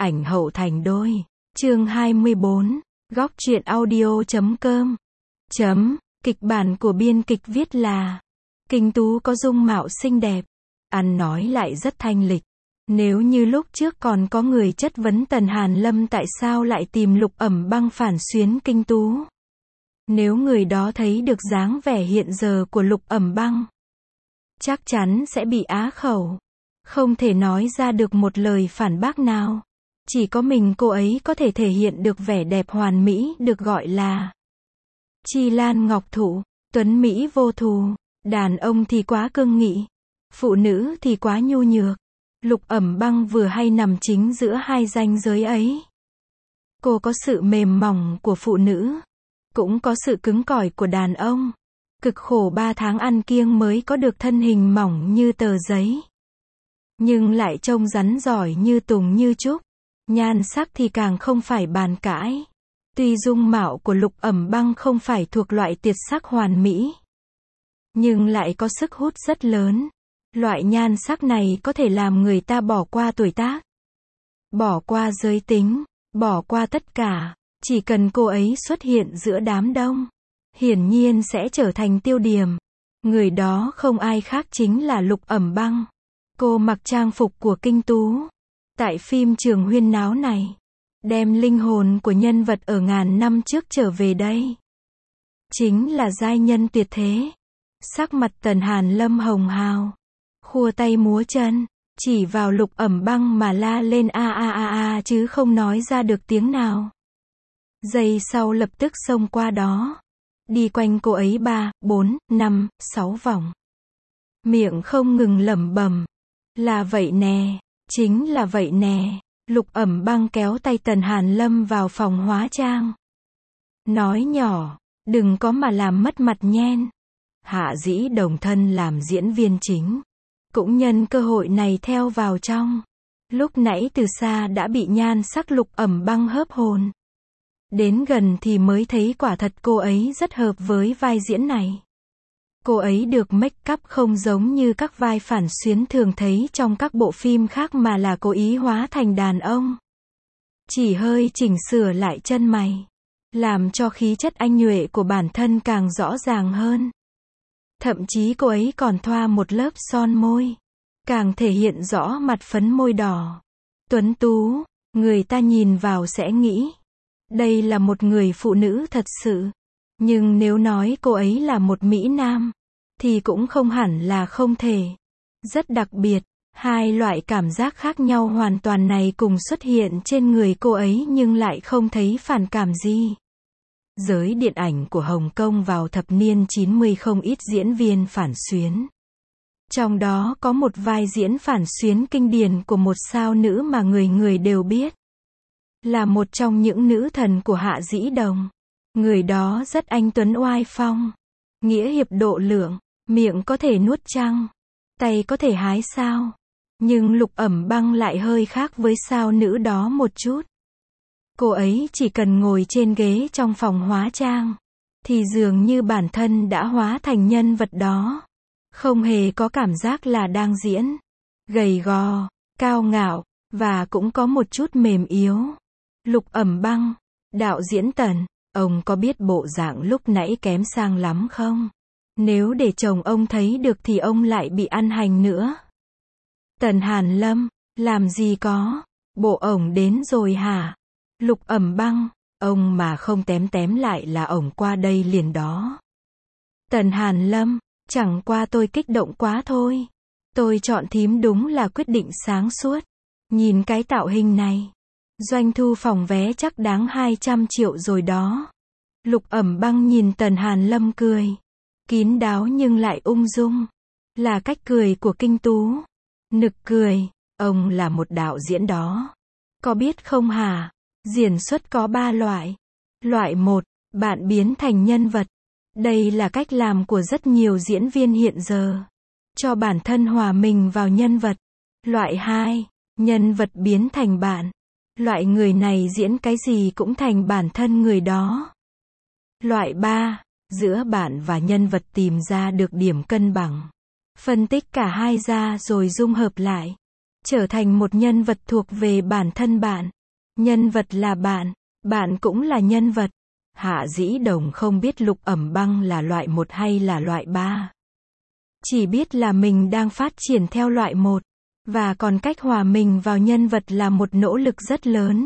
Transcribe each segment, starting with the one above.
ảnh hậu thành đôi. Chương 24. Góc truyện audio.com. Kịch bản của biên kịch viết là Kinh Tú có dung mạo xinh đẹp, ăn nói lại rất thanh lịch. Nếu như lúc trước còn có người chất vấn Tần Hàn Lâm tại sao lại tìm Lục Ẩm Băng phản xuyến Kinh Tú, nếu người đó thấy được dáng vẻ hiện giờ của Lục Ẩm Băng, chắc chắn sẽ bị á khẩu, không thể nói ra được một lời phản bác nào. Chỉ có mình cô ấy có thể thể hiện được vẻ đẹp hoàn mỹ, được gọi là Chi Lan Ngọc Thụ, tuấn mỹ vô thù. Đàn ông thì quá cương nghị, phụ nữ thì quá nhu nhược. Lục Ẩm Băng vừa hay nằm chính giữa hai ranh giới ấy. Cô có sự mềm mỏng của phụ nữ, cũng có sự cứng cỏi của đàn ông. Cực khổ 3 tháng ăn kiêng mới có được thân hình mỏng như tờ giấy, nhưng lại trông rắn giỏi như tùng như trúc. Nhan sắc thì càng không phải bàn cãi. Tuy dung mạo của Lục Ẩm Băng không phải thuộc loại tuyệt sắc hoàn mỹ, nhưng lại có sức hút rất lớn. Loại nhan sắc này có thể làm người ta bỏ qua tuổi tác, bỏ qua giới tính, bỏ qua tất cả. Chỉ cần cô ấy xuất hiện giữa đám đông, hiển nhiên sẽ trở thành tiêu điểm. Người đó không ai khác chính là Lục Ẩm Băng. Cô mặc trang phục của Kinh Tú tại phim trường huyên náo này, đem linh hồn của nhân vật ở ngàn năm trước trở về đây. Chính là giai nhân tuyệt thế. Sắc mặt Tần Hàn Lâm hồng hào, khua tay múa chân, chỉ vào Lục Ẩm Băng mà la lên a a a a chứ không nói ra được tiếng nào. Giây sau lập tức xông qua đó, đi quanh cô ấy 3, 4, 5, 6 vòng. Miệng không ngừng lẩm bẩm, là vậy nè, chính là vậy nè. Lục Ẩm Băng kéo tay Tần Hàn Lâm vào phòng hóa trang, nói nhỏ, đừng có mà làm mất mặt nhen. Hạ Dĩ đồng thân làm diễn viên chính, cũng nhân cơ hội này theo vào trong. Lúc nãy từ xa đã bị nhan sắc Lục Ẩm Băng hớp hồn. Đến gần thì mới thấy quả thật cô ấy rất hợp với vai diễn này. Cô ấy được make up không giống như các vai phản xuyến thường thấy trong các bộ phim khác mà là cố ý hóa thành đàn ông. Chỉ hơi chỉnh sửa lại chân mày, làm cho khí chất anh nhuệ của bản thân càng rõ ràng hơn. Thậm chí cô ấy còn thoa một lớp son môi, càng thể hiện rõ mặt phấn môi đỏ. Tuấn tú, người ta nhìn vào sẽ nghĩ đây là một người phụ nữ thật sự. Nhưng nếu nói cô ấy là một mỹ nam, thì cũng không hẳn là không thể. Rất đặc biệt, hai loại cảm giác khác nhau hoàn toàn này cùng xuất hiện trên người cô ấy nhưng lại không thấy phản cảm gì. Giới điện ảnh của Hồng Kông vào thập niên 90 không ít diễn viên phản xuyến. Trong đó có một vai diễn phản xuyến kinh điển của một sao nữ mà người người đều biết. Là một trong những nữ thần của Hạ Dĩ Đồng. Người đó rất anh tuấn oai phong, nghĩa hiệp độ lượng, miệng có thể nuốt trăng, tay có thể hái sao. Nhưng Lục Ẩm Băng lại hơi khác với sao nữ đó một chút. Cô ấy chỉ cần ngồi trên ghế trong phòng hóa trang, thì dường như bản thân đã hóa thành nhân vật đó. Không hề có cảm giác là đang diễn. Gầy gò, cao ngạo, và cũng có một chút mềm yếu. Lục Ẩm Băng, đạo diễn Tần, ông có biết bộ dạng lúc nãy kém sang lắm không? Nếu để chồng ông thấy được thì ông lại bị ăn hành nữa. Tần Hàn Lâm, làm gì có, bộ ổng đến rồi hả? Lục Ẩm Băng, ông mà không tém tém lại là ổng qua đây liền đó. Tần Hàn Lâm, chẳng qua tôi kích động quá thôi. Tôi chọn thím đúng là quyết định sáng suốt. Nhìn cái tạo hình này, doanh thu phòng vé chắc đáng 200 triệu rồi đó. Lục Ẩm Băng nhìn Tần Hàn Lâm cười, kín đáo nhưng lại ung dung. Là cách cười của Kinh Tú. Nực cười, ông là một đạo diễn đó. Có biết không hả? Diễn xuất có 3 loại. Loại 1, bạn biến thành nhân vật. Đây là cách làm của rất nhiều diễn viên hiện giờ. Cho bản thân hòa mình vào nhân vật. Loại 2, nhân vật biến thành bạn. Loại người này diễn cái gì cũng thành bản thân người đó. Loại 3, giữa bạn và nhân vật tìm ra được điểm cân bằng. Phân tích cả hai ra rồi dung hợp lại. trở thành một nhân vật thuộc về bản thân bạn. Nhân vật là bạn, bạn cũng là nhân vật. Hạ Dĩ Đồng không biết Lục Ẩm Băng là loại 1 hay là loại 3. Chỉ biết là mình đang phát triển theo loại 1, và còn cách hòa mình vào nhân vật là một nỗ lực rất lớn.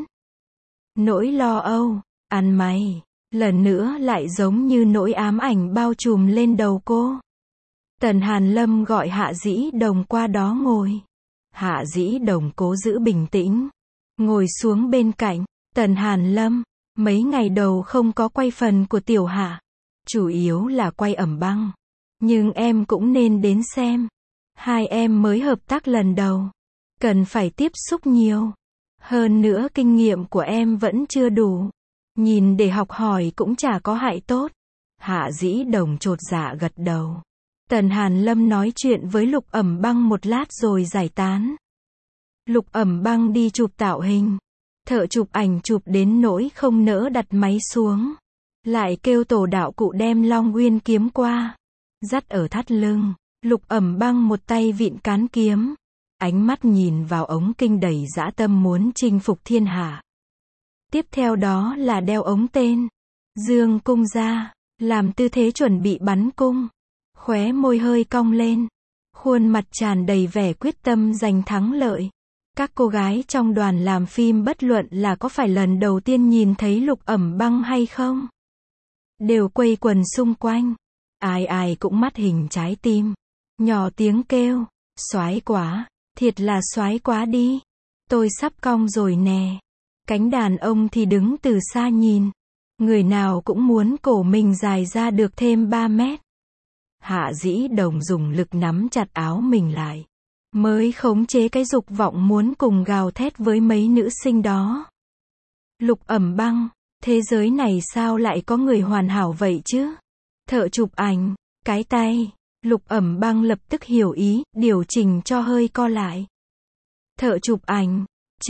Nỗi lo âu, ăn mày, lần nữa lại giống như nỗi ám ảnh bao trùm lên đầu cô. Tần Hàn Lâm gọi Hạ Dĩ Đồng qua đó ngồi. Hạ Dĩ Đồng cố giữ bình tĩnh, ngồi xuống bên cạnh. Tần Hàn Lâm, mấy ngày đầu không có quay phần của Tiểu Hạ, chủ yếu là quay Ẩm Băng. Nhưng em cũng nên đến xem. Hai em mới hợp tác lần đầu, cần phải tiếp xúc nhiều. Hơn nữa kinh nghiệm của em vẫn chưa đủ. Nhìn để học hỏi cũng chả có hại tốt. Hạ Dĩ Đồng chột dạ gật đầu. Tần Hàn Lâm nói chuyện với Lục Ẩm Băng một lát rồi giải tán. Lục Ẩm Băng đi chụp tạo hình. Thợ chụp ảnh chụp đến nỗi không nỡ đặt máy xuống. Lại kêu tổ đạo cụ đem Long Nguyên kiếm qua. Dắt ở thắt lưng. Lục Ẩm Băng một tay vịn cán kiếm. Ánh mắt nhìn vào ống kinh đầy dã tâm muốn chinh phục thiên hạ. Tiếp theo đó là đeo ống tên. Dương cung ra. Làm tư thế chuẩn bị bắn cung. Khóe môi hơi cong lên. Khuôn mặt tràn đầy vẻ quyết tâm giành thắng lợi. Các cô gái trong đoàn làm phim bất luận là có phải lần đầu tiên nhìn thấy Lục Ẩm Băng hay không, đều quây quần xung quanh. Ai ai cũng mắt hình trái tim. Nhỏ tiếng kêu, soái quá, thiệt là soái quá đi. Tôi sắp cong rồi nè. Cánh đàn ông thì đứng từ xa nhìn. Người nào cũng muốn cổ mình dài ra được thêm 3 mét. Hạ Dĩ Đồng dùng lực nắm chặt áo mình lại, mới khống chế cái dục vọng muốn cùng gào thét với mấy nữ sinh đó. Lục Ẩm Băng, thế giới này sao lại có người hoàn hảo vậy chứ? Thợ chụp ảnh, cái tay. Lục Ẩm Băng lập tức hiểu ý, điều chỉnh cho hơi co lại. Thợ chụp ảnh,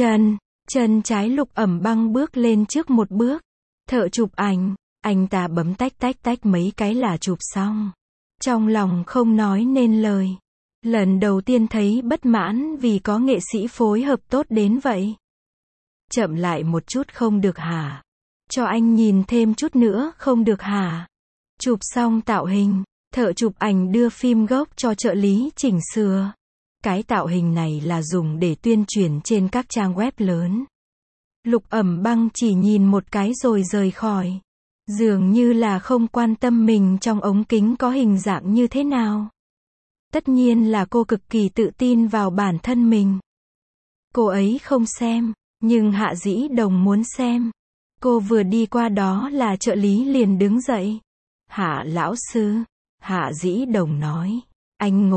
chân trái Lục Ẩm Băng bước lên trước một bước. Thợ chụp ảnh, anh ta bấm tách tách tách mấy cái là chụp xong. Trong lòng không nói nên lời. Lần đầu tiên thấy bất mãn vì có nghệ sĩ phối hợp tốt đến vậy. Chậm lại một chút không được hả? Cho anh nhìn thêm chút nữa không được hả? Chụp xong tạo hình, thợ chụp ảnh đưa phim gốc cho trợ lý chỉnh sửa. Cái tạo hình này là dùng để tuyên truyền trên các trang web lớn. Lục Ẩm Băng chỉ nhìn một cái rồi rời khỏi. Dường như là không quan tâm mình trong ống kính có hình dạng như thế nào. Tất nhiên là cô cực kỳ tự tin vào bản thân mình. Cô ấy không xem, nhưng Hạ Dĩ Đồng muốn xem. Cô vừa đi qua đó là trợ lý liền đứng dậy. Hạ lão sư. Hạ Dĩ Đồng nói. Anh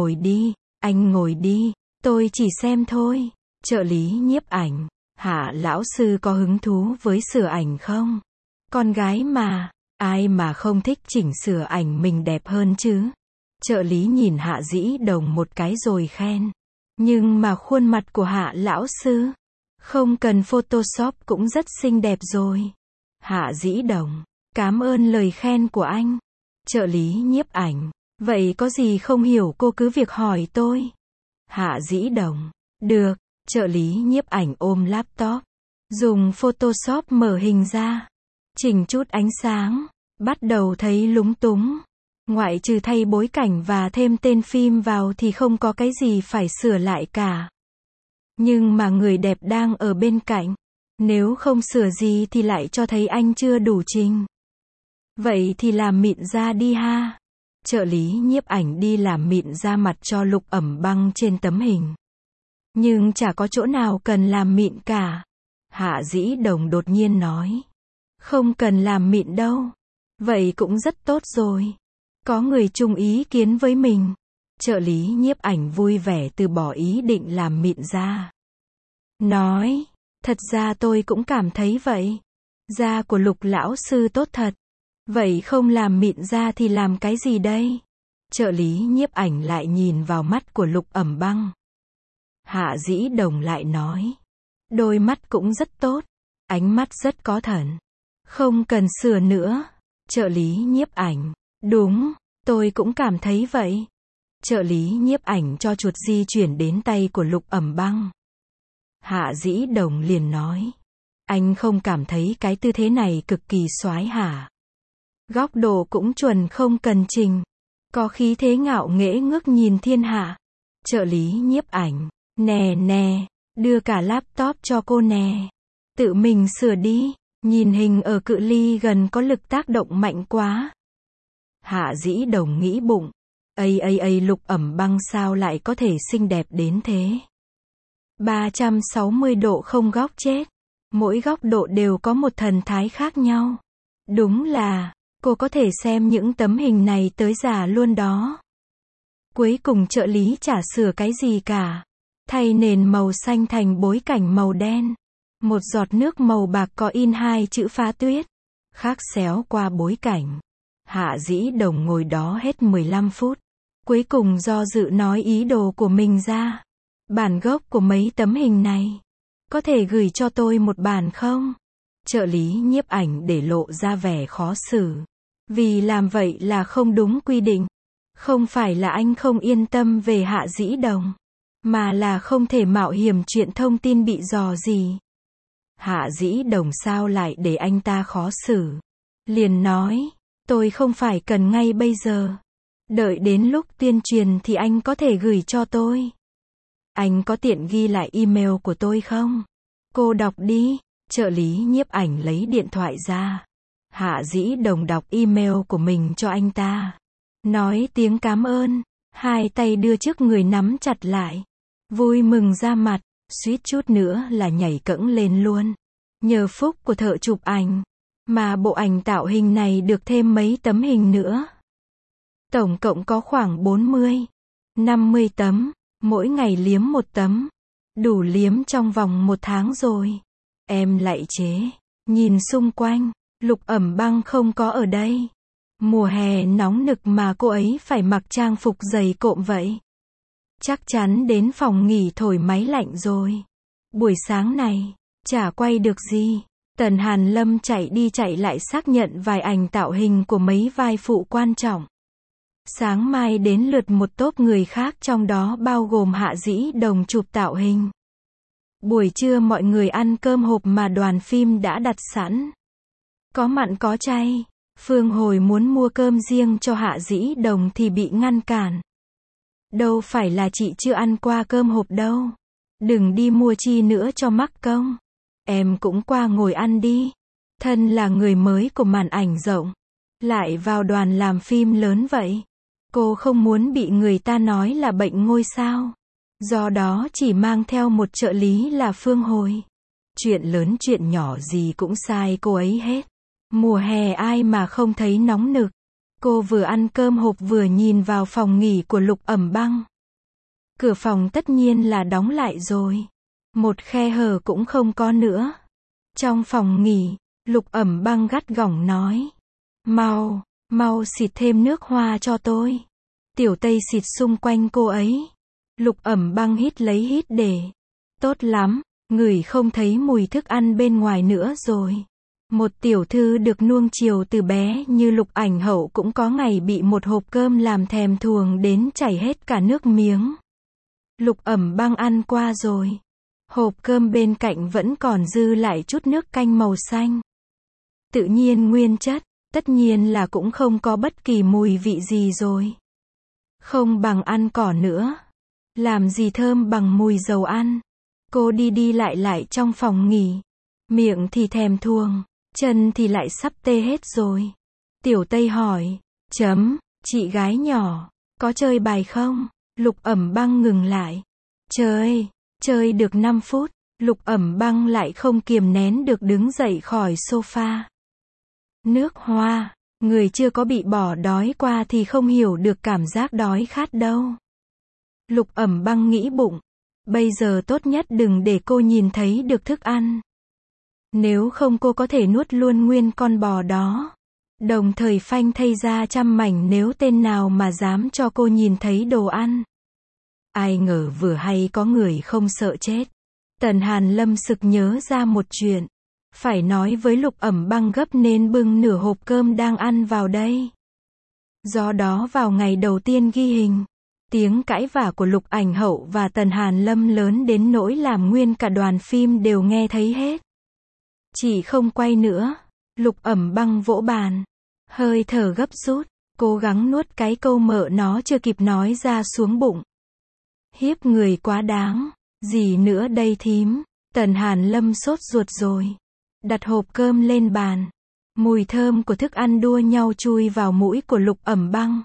ngồi đi, tôi chỉ xem thôi. Trợ lý nhiếp ảnh. Hạ lão sư có hứng thú với sửa ảnh không? Con gái mà, ai mà không thích chỉnh sửa ảnh mình đẹp hơn chứ? Trợ lý nhìn Hạ Dĩ Đồng một cái rồi khen. Nhưng mà khuôn mặt của Hạ lão sư, không cần Photoshop cũng rất xinh đẹp rồi. Hạ Dĩ Đồng, cảm ơn lời khen của anh. Trợ lý nhiếp ảnh, vậy có gì không hiểu cô cứ việc hỏi tôi. Hạ Dĩ Đồng, được. Trợ lý nhiếp ảnh ôm laptop, dùng Photoshop mở hình ra, chỉnh chút ánh sáng, bắt đầu thấy lúng túng. Ngoại trừ thay bối cảnh và thêm tên phim vào thì không có cái gì phải sửa lại cả. Nhưng mà người đẹp đang ở bên cạnh, nếu không sửa gì thì lại cho thấy anh chưa đủ trình. Vậy thì làm mịn da đi ha. Trợ lý nhiếp ảnh đi làm mịn da mặt cho Lục Ẩm Băng trên tấm hình. Nhưng chả có chỗ nào cần làm mịn cả. Hạ Dĩ Đồng đột nhiên nói. Không cần làm mịn đâu. Vậy cũng rất tốt rồi. Có người chung ý kiến với mình. Trợ lý nhiếp ảnh vui vẻ từ bỏ ý định làm mịn da. Nói. Thật ra tôi cũng cảm thấy vậy. Da của Lục lão sư tốt thật. Vậy không làm mịn da thì làm cái gì đây? Trợ lý nhiếp ảnh lại nhìn vào mắt của Lục Ẩm Băng. Hạ Dĩ Đồng lại nói. Đôi mắt cũng rất tốt. Ánh mắt rất có thần. Không cần sửa nữa. Trợ lý nhiếp ảnh. Đúng, tôi cũng cảm thấy vậy. Trợ lý nhiếp ảnh cho chuột di chuyển đến tay của Lục Ẩm Băng. Hạ Dĩ Đồng liền nói. Anh không cảm thấy cái tư thế này cực kỳ soái hả? Góc độ cũng chuẩn không cần chỉnh. Có khí thế ngạo nghễ ngước nhìn thiên hạ. Trợ lý nhiếp ảnh. Nè nè, đưa cả laptop cho cô nè. Tự mình sửa đi, nhìn hình ở cự ly gần có lực tác động mạnh quá. Hạ Dĩ Đồng nghĩ bụng. Lục Ẩm Băng sao lại có thể xinh đẹp đến thế? 360 độ không góc chết. Mỗi góc độ đều có một thần thái khác nhau. Đúng là, cô có thể xem những tấm hình này tới già luôn đó. Cuối cùng trợ lý chả sửa cái gì cả. Thay nền màu xanh thành bối cảnh màu đen. Một giọt nước màu bạc có in hai chữ Phá Tuyết. Khắc xéo qua bối cảnh. Hạ Dĩ Đồng ngồi đó hết 15 phút. Cuối cùng do dự nói ý đồ của mình ra. Bản gốc của mấy tấm hình này. Có thể gửi cho tôi một bản không? Trợ lý nhiếp ảnh để lộ ra vẻ khó xử. Vì làm vậy là không đúng quy định. Không phải là anh không yên tâm về Hạ Dĩ Đồng. Mà là không thể mạo hiểm chuyện thông tin bị dò gì. Hạ Dĩ Đồng sao lại để anh ta khó xử. Liền nói, tôi không phải cần ngay bây giờ. Đợi đến lúc tuyên truyền thì anh có thể gửi cho tôi. Anh có tiện ghi lại email của tôi không? Cô đọc đi. Trợ lý nhiếp ảnh lấy điện thoại ra. Hạ Dĩ Đồng đọc email của mình cho anh ta. Nói tiếng cảm ơn. Hai tay đưa trước người nắm chặt lại. Vui mừng ra mặt. Suýt chút nữa là nhảy cẫng lên luôn. Nhờ phúc của thợ chụp ảnh. Mà bộ ảnh tạo hình này được thêm mấy tấm hình nữa. Tổng cộng có khoảng 40, 50 tấm. Mỗi ngày liếm một tấm. Đủ liếm trong vòng 1 tháng rồi. Em lại chế. Nhìn xung quanh. Lục Ẩm Băng không có ở đây. Mùa hè nóng nực mà cô ấy phải mặc trang phục dày cộm vậy. Chắc chắn đến phòng nghỉ thổi máy lạnh rồi. Buổi sáng này, chả quay được gì. Tần Hàn Lâm chạy đi chạy lại xác nhận vài ảnh tạo hình của mấy vai phụ quan trọng. Sáng mai đến lượt một tốp người khác trong đó bao gồm Hạ Dĩ Đồng chụp tạo hình. Buổi trưa mọi người ăn cơm hộp mà đoàn phim đã đặt sẵn. Có mặn có chay. Phương Hồi muốn mua cơm riêng cho Hạ Dĩ Đồng thì bị ngăn cản. Đâu phải là chị chưa ăn qua cơm hộp đâu. Đừng đi mua chi nữa cho mắc công. Em cũng qua ngồi ăn đi. Thân là người mới của màn ảnh rộng. Lại vào đoàn làm phim lớn vậy. Cô không muốn bị người ta nói là bệnh ngôi sao. Do đó chỉ mang theo một trợ lý là Phương Hồi. Chuyện lớn chuyện nhỏ gì cũng sai cô ấy hết. Mùa hè ai mà không thấy nóng nực. Cô vừa ăn cơm hộp vừa nhìn vào phòng nghỉ của Lục Ẩm Băng. Cửa phòng tất nhiên là đóng lại rồi. Một khe hở cũng không có nữa. Trong phòng nghỉ, Lục Ẩm Băng gắt gỏng nói. Mau xịt thêm nước hoa cho tôi. Tiểu Tây xịt xung quanh cô ấy. Lục Ẩm Băng hít lấy hít để. Tốt lắm, ngửi không thấy mùi thức ăn bên ngoài nữa rồi. Một tiểu thư được nuông chiều từ bé như Lục Ảnh Hậu cũng có ngày bị một hộp cơm làm thèm thuồng đến chảy hết cả nước miếng. Lục Ẩm Băng ăn qua rồi. Hộp cơm bên cạnh vẫn còn dư lại chút nước canh màu xanh. Tự nhiên nguyên chất, tất nhiên là cũng không có bất kỳ mùi vị gì rồi. Không bằng ăn cỏ nữa. Làm gì thơm bằng mùi dầu ăn. Cô đi lại trong phòng nghỉ. Miệng thì thèm thuồng, chân thì lại sắp tê hết rồi. Tiểu Tây hỏi, chị gái nhỏ, có chơi bài không? Lục Ẩm Băng ngừng lại. Chơi được 5 phút, Lục Ẩm Băng lại không kiềm nén được đứng dậy khỏi sofa. Nước hoa, người chưa có bị bỏ đói qua thì không hiểu được cảm giác đói khát đâu. Lục Ẩm Băng nghĩ bụng, bây giờ tốt nhất đừng để cô nhìn thấy được thức ăn. Nếu không cô có thể nuốt luôn nguyên con bò đó. Đồng thời phanh thây ra trăm mảnh nếu tên nào mà dám cho cô nhìn thấy đồ ăn. Ai ngờ vừa hay có người không sợ chết. Tần Hàn Lâm sực nhớ ra một chuyện. Phải nói với Lục Ẩm Băng gấp nên bưng nửa hộp cơm đang ăn vào đây. Do đó vào ngày đầu tiên ghi hình, Tiếng cãi vã của Lục Ảnh Hậu và Tần Hàn Lâm lớn đến nỗi làm nguyên cả đoàn phim đều nghe thấy hết. Chị không quay nữa. Lục Ẩm Băng vỗ bàn. Hơi thở gấp rút, cố gắng nuốt cái câu mợ nó chưa kịp nói ra xuống bụng. Hiếp người quá đáng. Gì nữa đây thím? Tần Hàn Lâm sốt ruột rồi. Đặt hộp cơm lên bàn. Mùi thơm của thức ăn đua nhau chui vào mũi của Lục Ẩm Băng.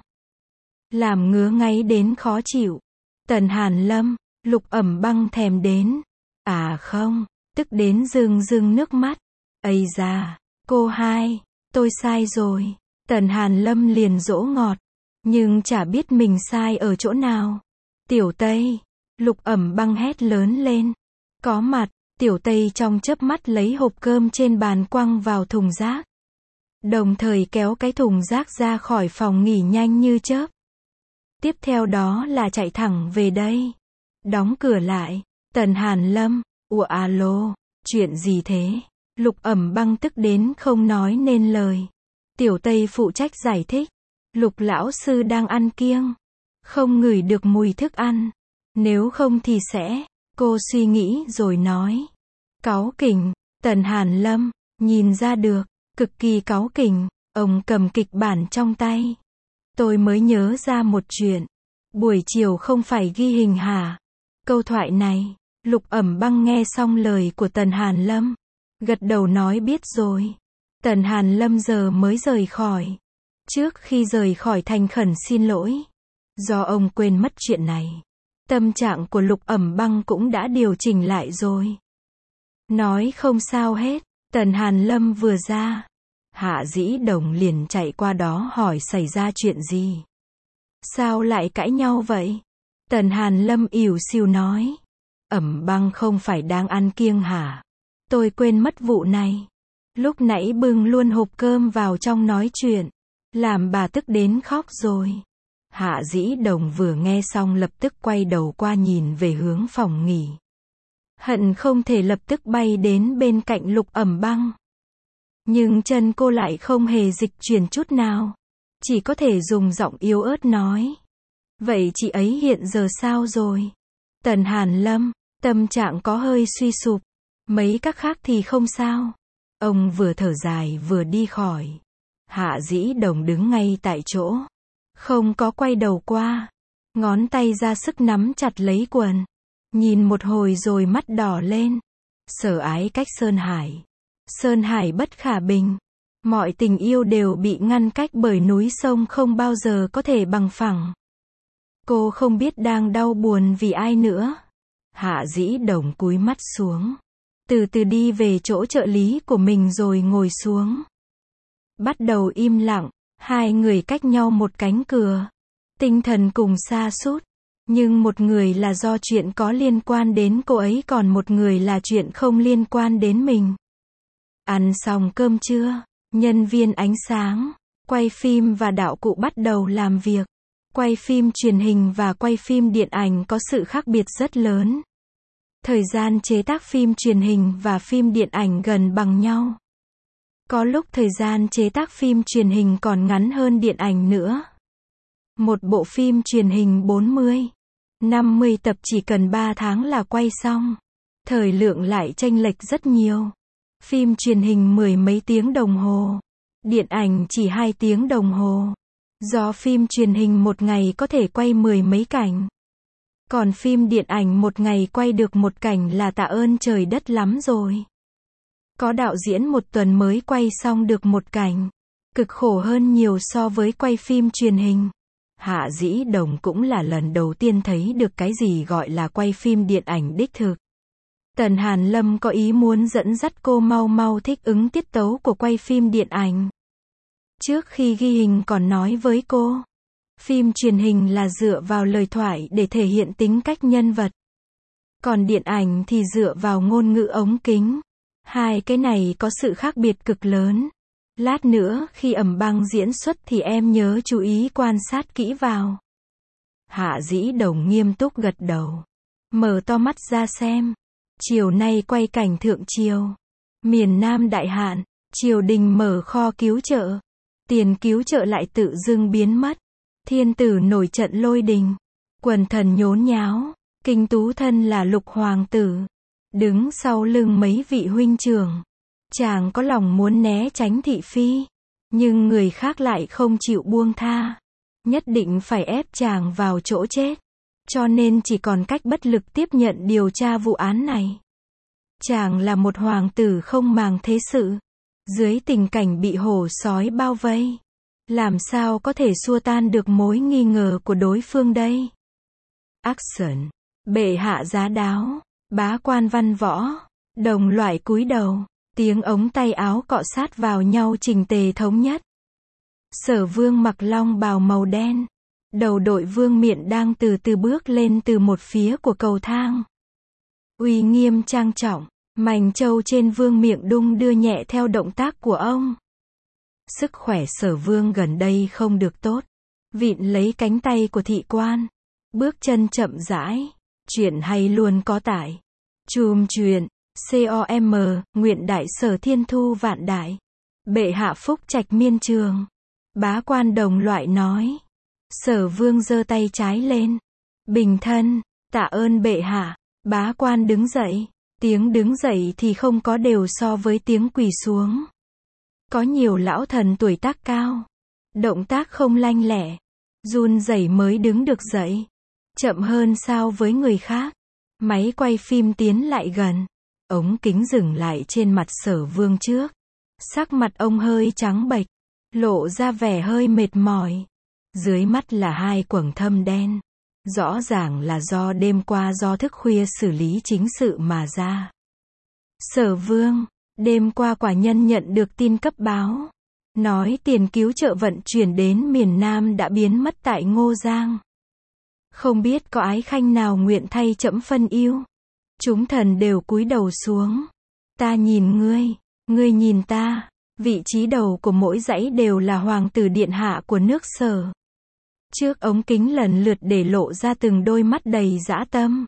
Làm ngứa ngáy đến khó chịu. Tần Hàn Lâm, Lục Ẩm Băng thèm đến. À không, tức đến rưng rưng nước mắt. Ây da, cô hai, tôi sai rồi. Tần Hàn Lâm liền dỗ ngọt. Nhưng chả biết mình sai ở chỗ nào. Tiểu Tây, Lục Ẩm Băng hét lớn lên. Có mặt, Tiểu Tây trong chớp mắt lấy hộp cơm trên bàn quăng vào thùng rác. Đồng thời kéo cái thùng rác ra khỏi phòng nghỉ nhanh như chớp. Tiếp theo đó là chạy thẳng về đây. Đóng cửa lại. Tần Hàn Lâm, ủa alo, chuyện gì thế? Lục Ẩm Băng tức đến không nói nên lời. Tiểu Tây phụ trách giải thích. Lục lão sư đang ăn kiêng. Không ngửi được mùi thức ăn. Nếu không thì sẽ. Cô suy nghĩ rồi nói. Cáu kỉnh. Tần Hàn Lâm, nhìn ra được. Cực kỳ cáu kỉnh. Ông cầm kịch bản trong tay. Tôi mới nhớ ra một chuyện. Buổi chiều không phải ghi hình hả? Câu thoại này, Lục Ẩm Băng nghe xong lời của Tần Hàn Lâm. Gật đầu nói biết rồi. Tần Hàn Lâm giờ mới rời khỏi. Trước khi rời khỏi thành khẩn xin lỗi. Do ông quên mất chuyện này. Tâm trạng của Lục Ẩm Băng cũng đã điều chỉnh lại rồi. Nói không sao hết. Tần Hàn Lâm vừa ra. Hạ Dĩ Đồng liền chạy qua đó hỏi xảy ra chuyện gì. Sao lại cãi nhau vậy? Tần Hàn Lâm ỉu xìu nói. Ẩm Băng không phải đang ăn kiêng hả? Tôi quên mất vụ này. Lúc nãy bưng luôn hộp cơm vào trong nói chuyện. Làm bà tức đến khóc rồi. Hạ Dĩ Đồng vừa nghe xong lập tức quay đầu qua nhìn về hướng phòng nghỉ. Hận không thể lập tức bay đến bên cạnh Lục Ẩm Băng. Nhưng chân cô lại không hề dịch chuyển chút nào. Chỉ có thể dùng giọng yếu ớt nói. Vậy chị ấy hiện giờ sao rồi? Tần Hàn Lâm, tâm trạng có hơi suy sụp. Mấy các khác thì không sao. Ông vừa thở dài vừa đi khỏi. Hạ Dĩ Đồng đứng ngay tại chỗ. Không có quay đầu qua. Ngón tay ra sức nắm chặt lấy quần. Nhìn một hồi rồi mắt đỏ lên. Sở ái cách Sơn Hải. Sơn Hải bất khả bình. Mọi tình yêu đều bị ngăn cách bởi núi sông không bao giờ có thể bằng phẳng. Cô không biết đang đau buồn vì ai nữa. Hạ Dĩ Đồng cúi mắt xuống. Từ từ đi về chỗ trợ lý của mình rồi ngồi xuống. Bắt đầu im lặng. Hai người cách nhau một cánh cửa. Tinh thần cùng sa sút. Nhưng một người là do chuyện có liên quan đến cô ấy, còn một người là chuyện không liên quan đến mình. Ăn xong cơm trưa, nhân viên ánh sáng, quay phim và đạo cụ bắt đầu làm việc. Quay phim truyền hình và quay phim điện ảnh có sự khác biệt rất lớn. Thời gian chế tác phim truyền hình và phim điện ảnh gần bằng nhau. Có lúc thời gian chế tác phim truyền hình còn ngắn hơn điện ảnh nữa. Một bộ phim truyền hình 40, 50 tập chỉ cần 3 tháng là quay xong. Thời lượng lại chênh lệch rất nhiều. Phim truyền hình 10 mấy tiếng đồng hồ. Điện ảnh chỉ 2 tiếng đồng hồ. Do phim truyền hình một ngày có thể quay 10 mấy cảnh. Còn phim điện ảnh một ngày quay được một cảnh là tạ ơn trời đất lắm rồi. Có đạo diễn một tuần mới quay xong được một cảnh. Cực khổ hơn nhiều so với quay phim truyền hình. Hạ Dĩ Đồng cũng là lần đầu tiên thấy được cái gì gọi là quay phim điện ảnh đích thực. Tần Hàn Lâm có ý muốn dẫn dắt cô mau mau thích ứng tiết tấu của quay phim điện ảnh. Trước khi ghi hình còn nói với cô, phim truyền hình là dựa vào lời thoại để thể hiện tính cách nhân vật. Còn điện ảnh thì dựa vào ngôn ngữ ống kính. Hai cái này có sự khác biệt cực lớn. Lát nữa khi Ẩm Băng diễn xuất thì em nhớ chú ý quan sát kỹ vào. Hạ Dĩ Đồng nghiêm túc gật đầu. Mở to mắt ra xem. Chiều nay quay cảnh thượng triều. Miền Nam đại hạn, triều đình mở kho cứu trợ. Tiền cứu trợ lại tự dưng biến mất. Thiên tử nổi trận lôi đình. Quần thần nhốn nháo, Kinh Tú thân là Lục hoàng tử, đứng sau lưng mấy vị huynh trưởng. Chàng có lòng muốn né tránh thị phi, nhưng người khác lại không chịu buông tha, nhất định phải ép chàng vào chỗ chết, cho nên chỉ còn cách bất lực tiếp nhận điều tra vụ án này. Chàng là một hoàng tử không màng thế sự, dưới tình cảnh bị hổ sói bao vây, làm sao có thể xua tan được mối nghi ngờ của đối phương đây? Action. Bệ hạ giá đáo, bá quan văn võ, đồng loại cúi đầu, tiếng ống tay áo cọ sát vào nhau chỉnh tề thống nhất. Sở Vương mặc long bào màu đen, đầu đội vương miện đang từ từ bước lên từ một phía của cầu thang. Uy nghiêm trang trọng, mảnh châu trên vương miện đung đưa nhẹ theo động tác của ông. Sức khỏe Sở Vương gần đây không được tốt, vịn lấy cánh tay của thị quan, bước chân chậm rãi. Chuyện hay luôn có tại Chùm Chuyện com. Nguyện đại sở thiên thu vạn đại, bệ hạ phúc trạch miên trường. Bá quan đồng loại nói. Sở Vương giơ tay trái lên, bình thân, tạ ơn bệ hạ. Bá quan đứng dậy, tiếng đứng dậy thì không có đều so với tiếng quỳ xuống. Có nhiều lão thần tuổi tác cao, động tác không lanh lẹ, run rẩy mới đứng được dậy, chậm hơn so với người khác. Máy quay phim tiến lại gần, ống kính dừng lại trên mặt Sở Vương trước. Sắc mặt ông hơi trắng bệch, lộ ra vẻ hơi mệt mỏi. Dưới mắt là hai quầng thâm đen, rõ ràng là do đêm qua do thức khuya xử lý chính sự mà ra. Sở Vương, đêm qua quả nhân nhận được tin cấp báo, nói tiền cứu trợ vận chuyển đến miền Nam đã biến mất tại Ngô Giang. Không biết có ái khanh nào nguyện thay trẫm phân ưu. Chúng thần đều cúi đầu xuống. Ta nhìn ngươi, ngươi nhìn ta. Vị trí đầu của mỗi dãy đều là hoàng tử điện hạ của nước Sở. Trước ống kính lần lượt để lộ ra từng đôi mắt đầy dã tâm.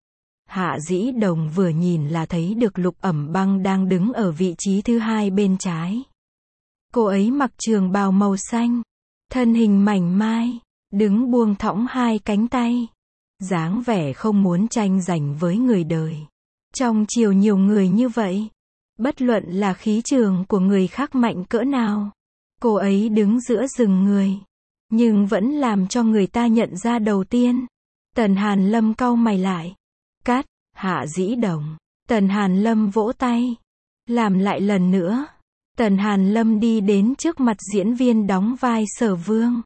Hạ Dĩ Đồng vừa nhìn là thấy được Lục Ẩm Băng đang đứng ở vị trí thứ hai bên trái. Cô ấy mặc trường bào màu xanh, thân hình mảnh mai, đứng buông thõng hai cánh tay, dáng vẻ không muốn tranh giành với người đời. Trong triều nhiều người như vậy, bất luận là khí trường của người khác mạnh cỡ nào, cô ấy đứng giữa rừng người, nhưng vẫn làm cho người ta nhận ra đầu tiên. Tần Hàn Lâm cau mày lại. Cắt, Hạ Dĩ Đồng. Tần Hàn Lâm vỗ tay. Làm lại lần nữa. Tần Hàn Lâm đi đến trước mặt diễn viên đóng vai Sở Vương.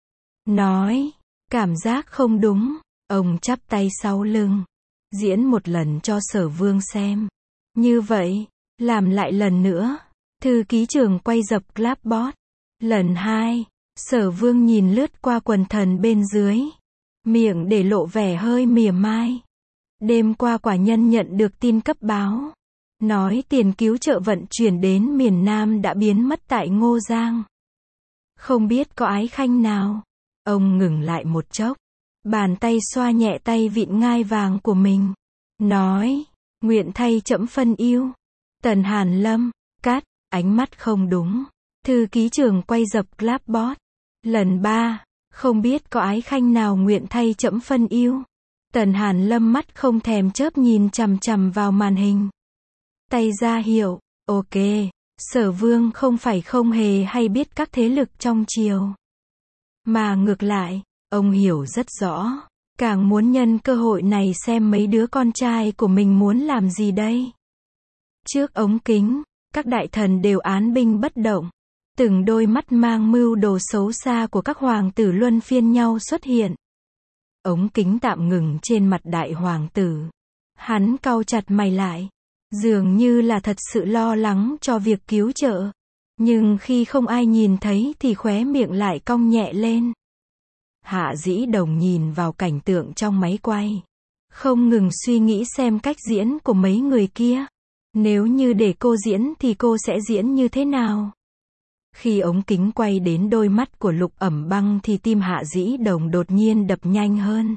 Nói, cảm giác không đúng. Ông chắp tay sau lưng, diễn một lần cho Sở Vương xem. Như vậy, làm lại lần nữa. Thư ký trưởng quay dập clapboard. Lần hai, Sở Vương nhìn lướt qua quần thần bên dưới, miệng để lộ vẻ hơi mỉa mai. Đêm qua quả nhân nhận được tin cấp báo, nói tiền cứu trợ vận chuyển đến miền Nam đã biến mất tại Ngô Giang. Không biết có ái khanh nào. Ông ngừng lại một chốc, bàn tay xoa nhẹ tay vịn ngai vàng của mình, nói, nguyện thay trẫm phân ưu. Tần Hàn Lâm, cắt, ánh mắt không đúng. Thư ký trưởng quay dập clapboard. Lần ba, không biết có ái khanh nào nguyện thay trẫm phân ưu. Tần Hàn Lâm mắt không thèm chớp nhìn chằm chằm vào màn hình. Tay ra hiệu, ok. Sở Vương không phải không hề hay biết các thế lực trong triều, mà ngược lại, ông hiểu rất rõ, càng muốn nhân cơ hội này xem mấy đứa con trai của mình muốn làm gì đây. Trước ống kính, các đại thần đều án binh bất động. Từng đôi mắt mang mưu đồ xấu xa của các hoàng tử luân phiên nhau xuất hiện. Ống kính tạm ngừng trên mặt đại hoàng tử. Hắn cau chặt mày lại, dường như là thật sự lo lắng cho việc cứu trợ. Nhưng khi không ai nhìn thấy thì khóe miệng lại cong nhẹ lên. Hạ Dĩ Đồng nhìn vào cảnh tượng trong máy quay, không ngừng suy nghĩ xem cách diễn của mấy người kia. Nếu như để cô diễn thì cô sẽ diễn như thế nào? Khi ống kính quay đến đôi mắt của Lục Ẩm Băng thì tim Hạ Dĩ Đồng đột nhiên đập nhanh hơn.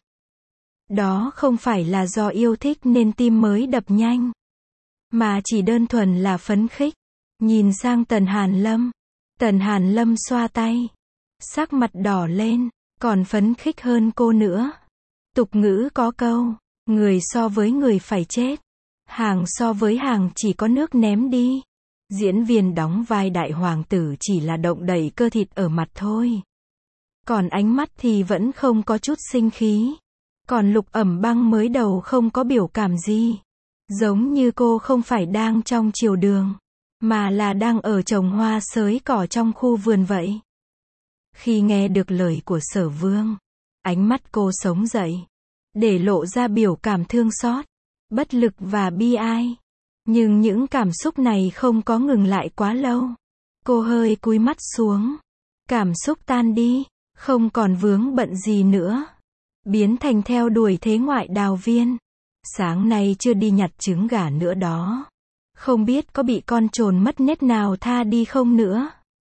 Đó không phải là do yêu thích nên tim mới đập nhanh, mà chỉ đơn thuần là phấn khích. Nhìn sang Tần Hàn Lâm. Tần Hàn Lâm xoa tay, sắc mặt đỏ lên, còn phấn khích hơn cô nữa. Tục ngữ có câu, người so với người phải chết, hàng so với hàng chỉ có nước ném đi. Diễn viên đóng vai đại hoàng tử chỉ là động đậy cơ thịt ở mặt thôi. Còn ánh mắt thì vẫn không có chút sinh khí. Còn Lục Ẩm Băng mới đầu không có biểu cảm gì. Giống như cô không phải đang trong triều đường, mà là đang ở trồng hoa xới cỏ trong khu vườn vậy. Khi nghe được lời của Sở Vương, ánh mắt cô sống dậy, để lộ ra biểu cảm thương xót, bất lực và bi ai. Nhưng những cảm xúc này không có ngừng lại quá lâu. Cô hơi cúi mắt xuống. Cảm xúc tan đi, không còn vướng bận gì nữa. Biến thành theo đuổi thế ngoại đào viên. Sáng nay chưa đi nhặt trứng gà nữa đó. Không biết có bị con trồn mất nết nào tha đi không nữa.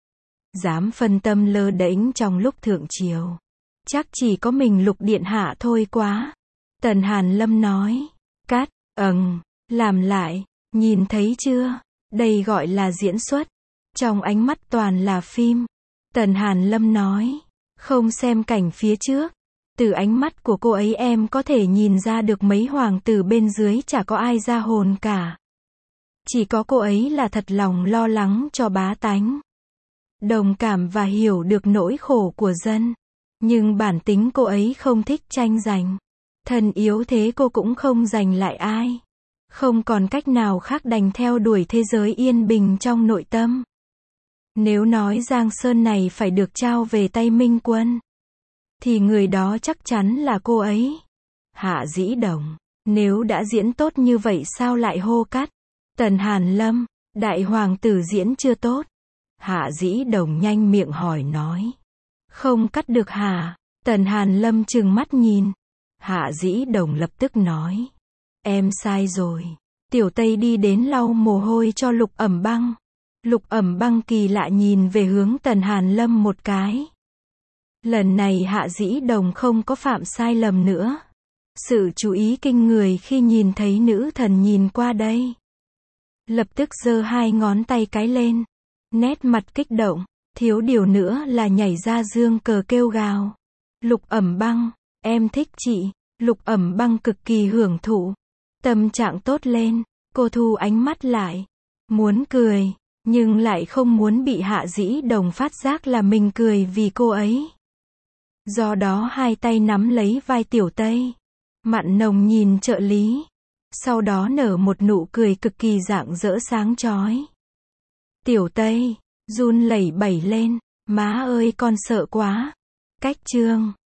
Dám phân tâm lơ đễnh trong lúc thượng triều. Chắc chỉ có mình Lục điện hạ thôi quá. Tần Hàn Lâm nói. Cắt, làm lại. Nhìn thấy chưa? Đây gọi là diễn xuất. Trong ánh mắt toàn là phim. Tần Hàn Lâm nói. Không xem cảnh phía trước. Từ ánh mắt của cô ấy em có thể nhìn ra được mấy hoàng tử bên dưới chả có ai ra hồn cả. Chỉ có cô ấy là thật lòng lo lắng cho bá tánh. Đồng cảm và hiểu được nỗi khổ của dân. Nhưng bản tính cô ấy không thích tranh giành. Thân yếu thế cô cũng không giành lại ai. Không còn cách nào khác đành theo đuổi thế giới yên bình trong nội tâm. Nếu nói Giang Sơn này phải được trao về tay Minh Quân, thì người đó chắc chắn là cô ấy. Hạ Dĩ Đồng, nếu đã diễn tốt như vậy sao lại hô cắt? Tần Hàn Lâm, đại hoàng tử diễn chưa tốt. Hạ Dĩ Đồng nhanh miệng hỏi nói. Không cắt được hả? Tần Hàn Lâm trừng mắt nhìn. Hạ Dĩ Đồng lập tức nói. Em sai rồi. Tiểu Tây đi đến lau mồ hôi cho Lục Ẩm Băng. Lục Ẩm Băng kỳ lạ nhìn về hướng Tần Hàn Lâm một cái. Lần này Hạ Dĩ Đồng không có phạm sai lầm nữa. Sự chú ý kinh người khi nhìn thấy nữ thần nhìn qua đây. Lập tức giơ hai ngón tay cái lên. Nét mặt kích động. Thiếu điều nữa là nhảy ra dương cờ kêu gào. Lục Ẩm Băng, em thích chị. Lục Ẩm Băng cực kỳ hưởng thụ. Tâm trạng tốt lên. Cô thu ánh mắt lại. Muốn cười. Nhưng lại không muốn bị Hạ Dĩ Đồng phát giác là mình cười vì cô ấy. Do đó hai tay nắm lấy vai Tiểu Tây. Mặn nồng nhìn trợ lý. Sau đó nở một nụ cười cực kỳ rạng rỡ sáng chói. Tiểu Tây, run lẩy bẩy lên. Má ơi con sợ quá. Cách chương.